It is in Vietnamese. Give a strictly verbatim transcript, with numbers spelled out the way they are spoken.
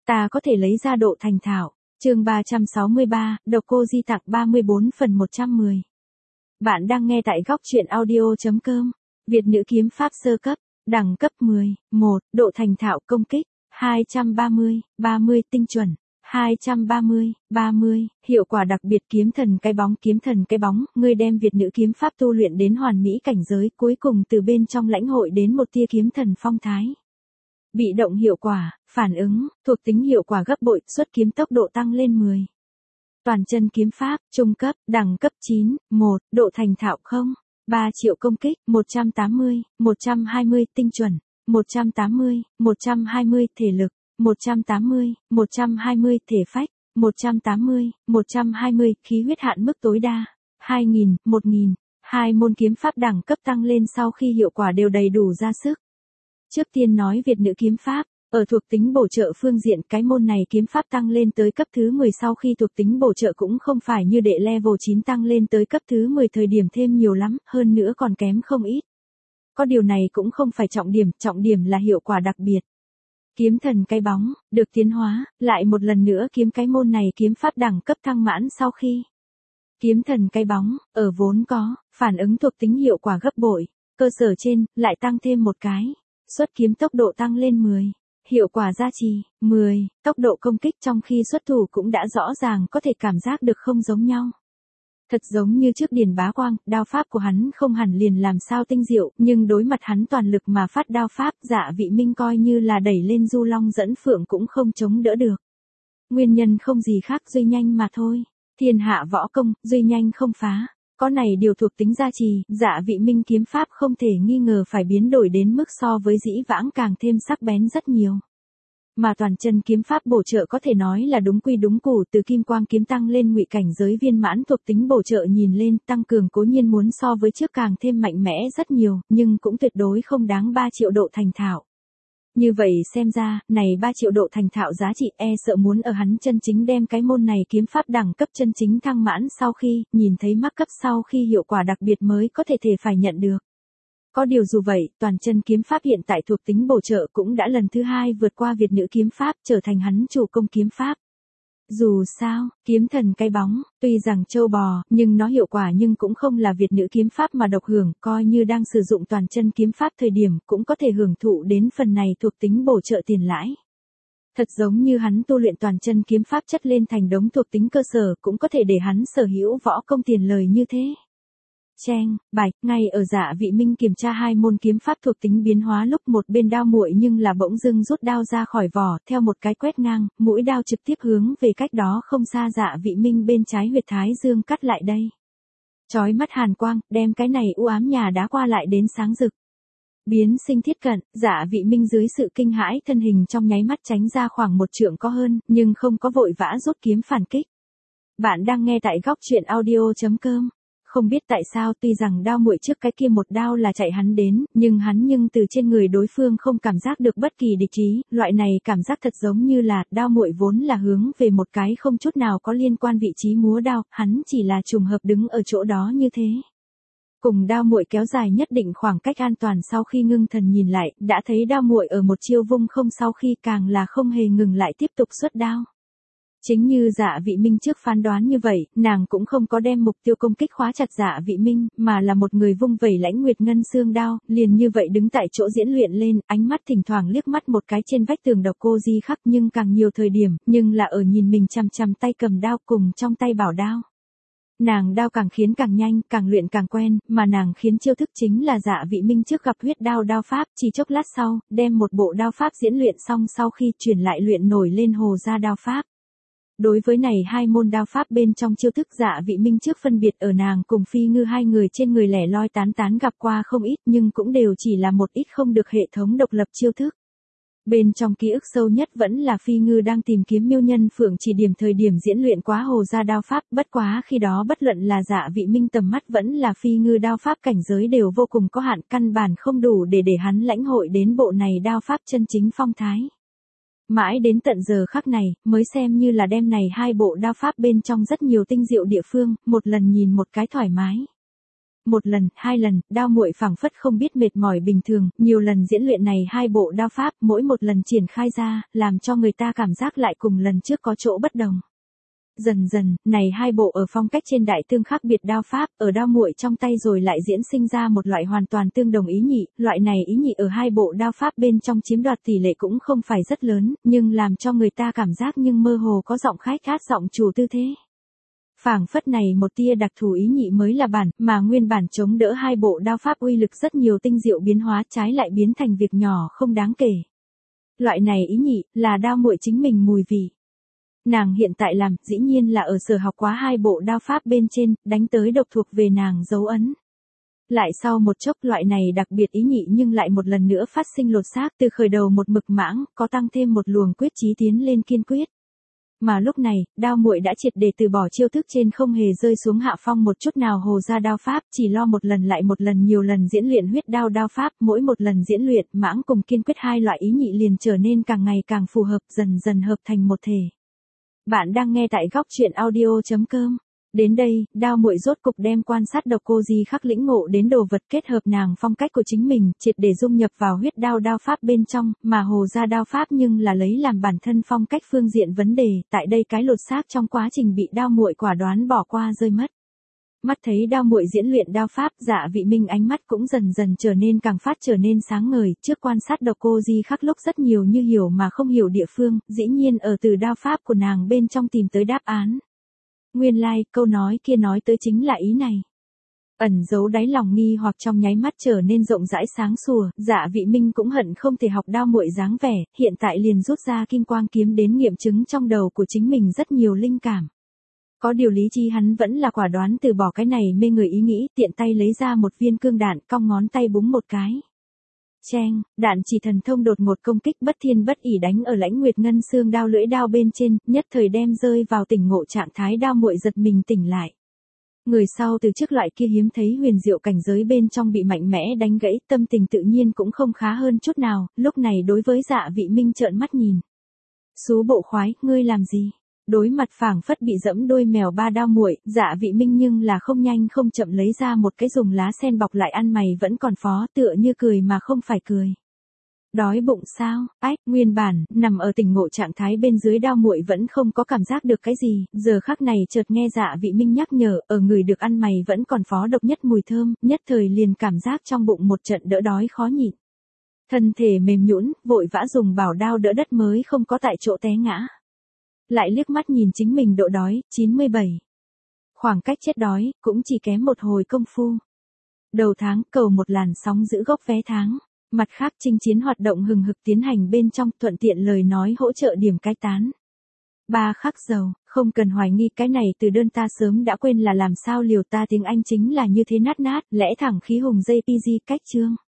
ta có thể lấy ra độ thành thạo. Chương ba trăm sáu mươi ba, Độc Cô Di tặng ba mươi bốn phần một trăm mười. Bạn đang nghe tại góc truyện audio chấm com. Việt nữ kiếm pháp sơ cấp, đẳng cấp mười, một, độ thành thạo công kích, hai trăm ba mươi, ba mươi tinh chuẩn, hai trăm ba mươi, ba mươi, hiệu quả đặc biệt kiếm thần cái bóng kiếm thần cái bóng, ngươi đem Việt nữ kiếm pháp tu luyện đến hoàn mỹ cảnh giới, cuối cùng từ bên trong lãnh hội đến một tia kiếm thần phong thái. Bị động hiệu quả, phản ứng, thuộc tính hiệu quả gấp bội, xuất kiếm tốc độ tăng lên mười. Toàn chân kiếm pháp, trung cấp, đẳng cấp chín, một, độ thành thạo không, ba triệu công kích, một trăm tám mươi, một trăm hai mươi tinh chuẩn, một trăm tám mươi, một trăm hai mươi thể lực, một trăm tám mươi, một trăm hai mươi thể phách, một trăm tám mươi, một trăm hai mươi khí huyết hạn mức tối đa, hai nghìn, một nghìn, hai môn kiếm pháp đẳng cấp tăng lên sau khi hiệu quả đều đầy đủ ra sức. Trước tiên nói Việt nữ kiếm pháp, ở thuộc tính bổ trợ phương diện cái môn này kiếm pháp tăng lên tới cấp thứ mười sau khi thuộc tính bổ trợ cũng không phải như đệ level chín tăng lên tới cấp thứ mười thời điểm thêm nhiều lắm, hơn nữa còn kém không ít. Có điều này cũng không phải trọng điểm, trọng điểm là hiệu quả đặc biệt. Kiếm thần cái bóng, được tiến hóa, lại một lần nữa kiếm cái môn này kiếm pháp đẳng cấp thăng mãn sau khi. Kiếm thần cái bóng, ở vốn có, phản ứng thuộc tính hiệu quả gấp bội, cơ sở trên, lại tăng thêm một cái. Xuất kiếm tốc độ tăng lên mười, hiệu quả gia trì, mười, tốc độ công kích trong khi xuất thủ cũng đã rõ ràng có thể cảm giác được không giống nhau. Thật giống như trước Điền Bá Quang, đao pháp của hắn không hẳn liền làm sao tinh diệu, nhưng đối mặt hắn toàn lực mà phát đao pháp, Dạ Vị Minh coi như là đẩy lên du long dẫn phượng cũng không chống đỡ được. Nguyên nhân không gì khác duy nhanh mà thôi, thiên hạ võ công, duy nhanh không phá. Có này điều thuộc tính gia trì, Dạ Vị Minh kiếm pháp không thể nghi ngờ phải biến đổi đến mức so với dĩ vãng càng thêm sắc bén rất nhiều. Mà toàn chân kiếm pháp bổ trợ có thể nói là đúng quy đúng củ, từ kim quang kiếm tăng lên ngụy cảnh giới viên mãn, thuộc tính bổ trợ nhìn lên tăng cường cố nhiên muốn so với trước càng thêm mạnh mẽ rất nhiều, nhưng cũng tuyệt đối không đáng ba triệu độ thành thạo. Như vậy xem ra, này ba triệu độ thành thạo giá trị e sợ muốn ở hắn chân chính đem cái môn này kiếm pháp đẳng cấp chân chính thăng mãn sau khi, nhìn thấy mắc cấp sau khi hiệu quả đặc biệt mới có thể thể phải nhận được. Có điều dù vậy, toàn chân kiếm pháp hiện tại thuộc tính bổ trợ cũng đã lần thứ hai vượt qua Việt nữ kiếm pháp trở thành hắn chủ công kiếm pháp. Dù sao, kiếm thần cái bóng, tuy rằng châu bò, nhưng nó hiệu quả nhưng cũng không là Việt nữ kiếm pháp mà độc hưởng, coi như đang sử dụng toàn chân kiếm pháp thời điểm cũng có thể hưởng thụ đến phần này thuộc tính bổ trợ tiền lãi. Thật giống như hắn tu luyện toàn chân kiếm pháp chất lên thành đống thuộc tính cơ sở cũng có thể để hắn sở hữu võ công tiền lời như thế. Cheng, bạch, ngay ở Dạ Vị Minh kiểm tra hai môn kiếm pháp thuộc tính biến hóa lúc một bên đao muội nhưng là bỗng dưng rút đao ra khỏi vỏ, theo một cái quét ngang, mũi đao trực tiếp hướng về cách đó không xa Dạ Vị Minh bên trái huyệt thái dương cắt lại đây. Chói mắt hàn quang, đem cái này u ám nhà đá qua lại đến sáng rực. Biến sinh thiết cận, Dạ Vị Minh dưới sự kinh hãi thân hình trong nháy mắt tránh ra khoảng một trượng có hơn, nhưng không có vội vã rút kiếm phản kích. Bạn đang nghe tại góc truyện audio chấm com. Không biết tại sao tuy rằng đao muội trước cái kia một đao là chạy hắn đến, nhưng hắn nhưng từ trên người đối phương không cảm giác được bất kỳ địch ý, loại này cảm giác thật giống như là đao muội vốn là hướng về một cái không chút nào có liên quan vị trí múa đao, hắn chỉ là trùng hợp đứng ở chỗ đó như thế. Cùng đao muội kéo dài nhất định khoảng cách an toàn sau khi ngưng thần nhìn lại, đã thấy đao muội ở một chiêu vung không sau khi càng là không hề ngừng lại tiếp tục xuất đao. Chính như Dạ Vị Minh trước phán đoán như vậy, nàng cũng không có đem mục tiêu công kích khóa chặt Dạ Vị Minh, mà là một người vung vẩy lãnh nguyệt ngân xương đao, liền như vậy đứng tại chỗ diễn luyện lên, ánh mắt thỉnh thoảng liếc mắt một cái trên vách tường Độc Cô Di khắc nhưng càng nhiều thời điểm, nhưng là ở nhìn mình chằm chằm tay cầm đao cùng trong tay bảo đao. Nàng đao càng khiến càng nhanh, càng luyện càng quen, mà nàng khiến chiêu thức chính là Dạ Vị Minh trước gặp huyết đao đao pháp, chỉ chốc lát sau, đem một bộ đao pháp diễn luyện xong sau khi chuyển lại luyện nổi lên hồ gia đao pháp. Đối với này hai môn đao pháp bên trong chiêu thức Dạ Vị Minh trước phân biệt ở nàng cùng Phi Ngư hai người trên người lẻ loi tán tán gặp qua không ít nhưng cũng đều chỉ là một ít không được hệ thống độc lập chiêu thức. Bên trong ký ức sâu nhất vẫn là Phi Ngư đang tìm kiếm Miêu Nhân Phượng chỉ điểm thời điểm diễn luyện quá hồ gia đao pháp, bất quá khi đó bất luận là Dạ Vị Minh tầm mắt vẫn là Phi Ngư đao pháp cảnh giới đều vô cùng có hạn, căn bản không đủ để để hắn lãnh hội đến bộ này đao pháp chân chính phong thái. Mãi đến tận giờ khắc này, mới xem như là đem này hai bộ đao pháp bên trong rất nhiều tinh diệu địa phương, một lần nhìn một cái thoải mái. Một lần, hai lần, đao muội phảng phất không biết mệt mỏi bình thường, nhiều lần diễn luyện này hai bộ đao pháp, mỗi một lần triển khai ra, làm cho người ta cảm giác lại cùng lần trước có chỗ bất đồng. Dần dần, này hai bộ ở phong cách trên đại tương khác biệt đao pháp, ở đao muội trong tay rồi lại diễn sinh ra một loại hoàn toàn tương đồng ý nhị, loại này ý nhị ở hai bộ đao pháp bên trong chiếm đoạt tỷ lệ cũng không phải rất lớn, nhưng làm cho người ta cảm giác nhưng mơ hồ có giọng khách át giọng chủ tư thế. Phảng phất này một tia đặc thù ý nhị mới là bản, mà nguyên bản chống đỡ hai bộ đao pháp uy lực rất nhiều tinh diệu biến hóa trái lại biến thành việc nhỏ không đáng kể. Loại này ý nhị, là đao muội chính mình mùi vị. Nàng hiện tại làm, dĩ nhiên là ở sở học quá hai bộ đao pháp bên trên, đánh tới độc thuộc về nàng dấu ấn. Lại sau một chốc loại này đặc biệt ý nhị nhưng lại một lần nữa phát sinh lột xác từ khởi đầu một mực mãng, có tăng thêm một luồng quyết chí tiến lên kiên quyết. Mà lúc này, đao muội đã triệt để từ bỏ chiêu thức trên không hề rơi xuống hạ phong một chút nào hồ ra đao pháp, chỉ lo một lần lại một lần nhiều lần diễn luyện huyết đao đao pháp, mỗi một lần diễn luyện, mãng cùng kiên quyết hai loại ý nhị liền trở nên càng ngày càng phù hợp, dần dần hợp thành một thể. Bạn đang nghe tại góc truyện audio chấm com. Đến đây, đao muội rốt cục đem quan sát độc cô Di khắc lĩnh ngộ đến đồ vật kết hợp nàng phong cách của chính mình, triệt để dung nhập vào huyết đao đao pháp bên trong, mà hồ ra đao pháp nhưng là lấy làm bản thân phong cách phương diện vấn đề, tại đây cái lột xác trong quá trình bị đao muội quả đoán bỏ qua rơi mất. Mắt thấy đao muội diễn luyện đao pháp, Dạ Vị Minh ánh mắt cũng dần dần trở nên càng phát trở nên sáng ngời, trước quan sát độc cô Di khắc lúc rất nhiều như hiểu mà không hiểu địa phương, dĩ nhiên ở từ đao pháp của nàng bên trong tìm tới đáp án. Nguyên lai, like, câu nói kia nói tới chính là ý này. Ẩn giấu đáy lòng nghi hoặc trong nháy mắt trở nên rộng rãi sáng sủa, Dạ Vị Minh cũng hận không thể học đao muội dáng vẻ, hiện tại liền rút ra kim quang kiếm đến nghiệm chứng trong đầu của chính mình rất nhiều linh cảm. Có điều lý trí hắn vẫn là quả đoán từ bỏ cái này mê người ý nghĩ, tiện tay lấy ra một viên cương đạn, cong ngón tay búng một cái. Cheng, đạn chỉ thần thông đột ngột công kích bất thiên bất ỷ đánh ở Lãnh Nguyệt Ngân xương đao lưỡi đao bên trên, nhất thời đem rơi vào tỉnh ngộ trạng thái đao muội giật mình tỉnh lại. Người sau từ trước loại kia hiếm thấy huyền diệu cảnh giới bên trong bị mạnh mẽ đánh gãy, tâm tình tự nhiên cũng không khá hơn chút nào, lúc này đối với Dạ Vị Minh trợn mắt nhìn. Xú bộ khoái, ngươi làm gì? Đối mặt phảng phất bị dẫm đôi mèo ba đao muội, Dạ Vị Minh nhưng là không nhanh không chậm lấy ra một cái dùng lá sen bọc lại ăn mày vẫn còn phó, tựa như cười mà không phải cười. Đói bụng sao? Ách, nguyên bản, nằm ở tỉnh ngộ trạng thái bên dưới đao muội vẫn không có cảm giác được cái gì, giờ khắc này chợt nghe Dạ Vị Minh nhắc nhở, ở người được ăn mày vẫn còn phó độc nhất mùi thơm, nhất thời liền cảm giác trong bụng một trận đỡ đói khó nhịn. Thân thể mềm nhũn, vội vã dùng bảo đao đỡ đất mới không có tại chỗ té ngã. Lại liếc mắt nhìn chính mình độ đói, chín mươi bảy. Khoảng cách chết đói, cũng chỉ kém một hồi công phu. Đầu tháng, cầu một làn sóng giữ gốc vé tháng. Mặt khác chinh chiến hoạt động hừng hực tiến hành bên trong, thuận tiện lời nói hỗ trợ điểm cai tán. Ba khắc dầu, không cần hoài nghi cái này từ đơn ta sớm đã quên là làm sao liều ta tiếng Anh chính là như thế nát nát, lẽ thẳng khí hùng dây pê giê cách chương.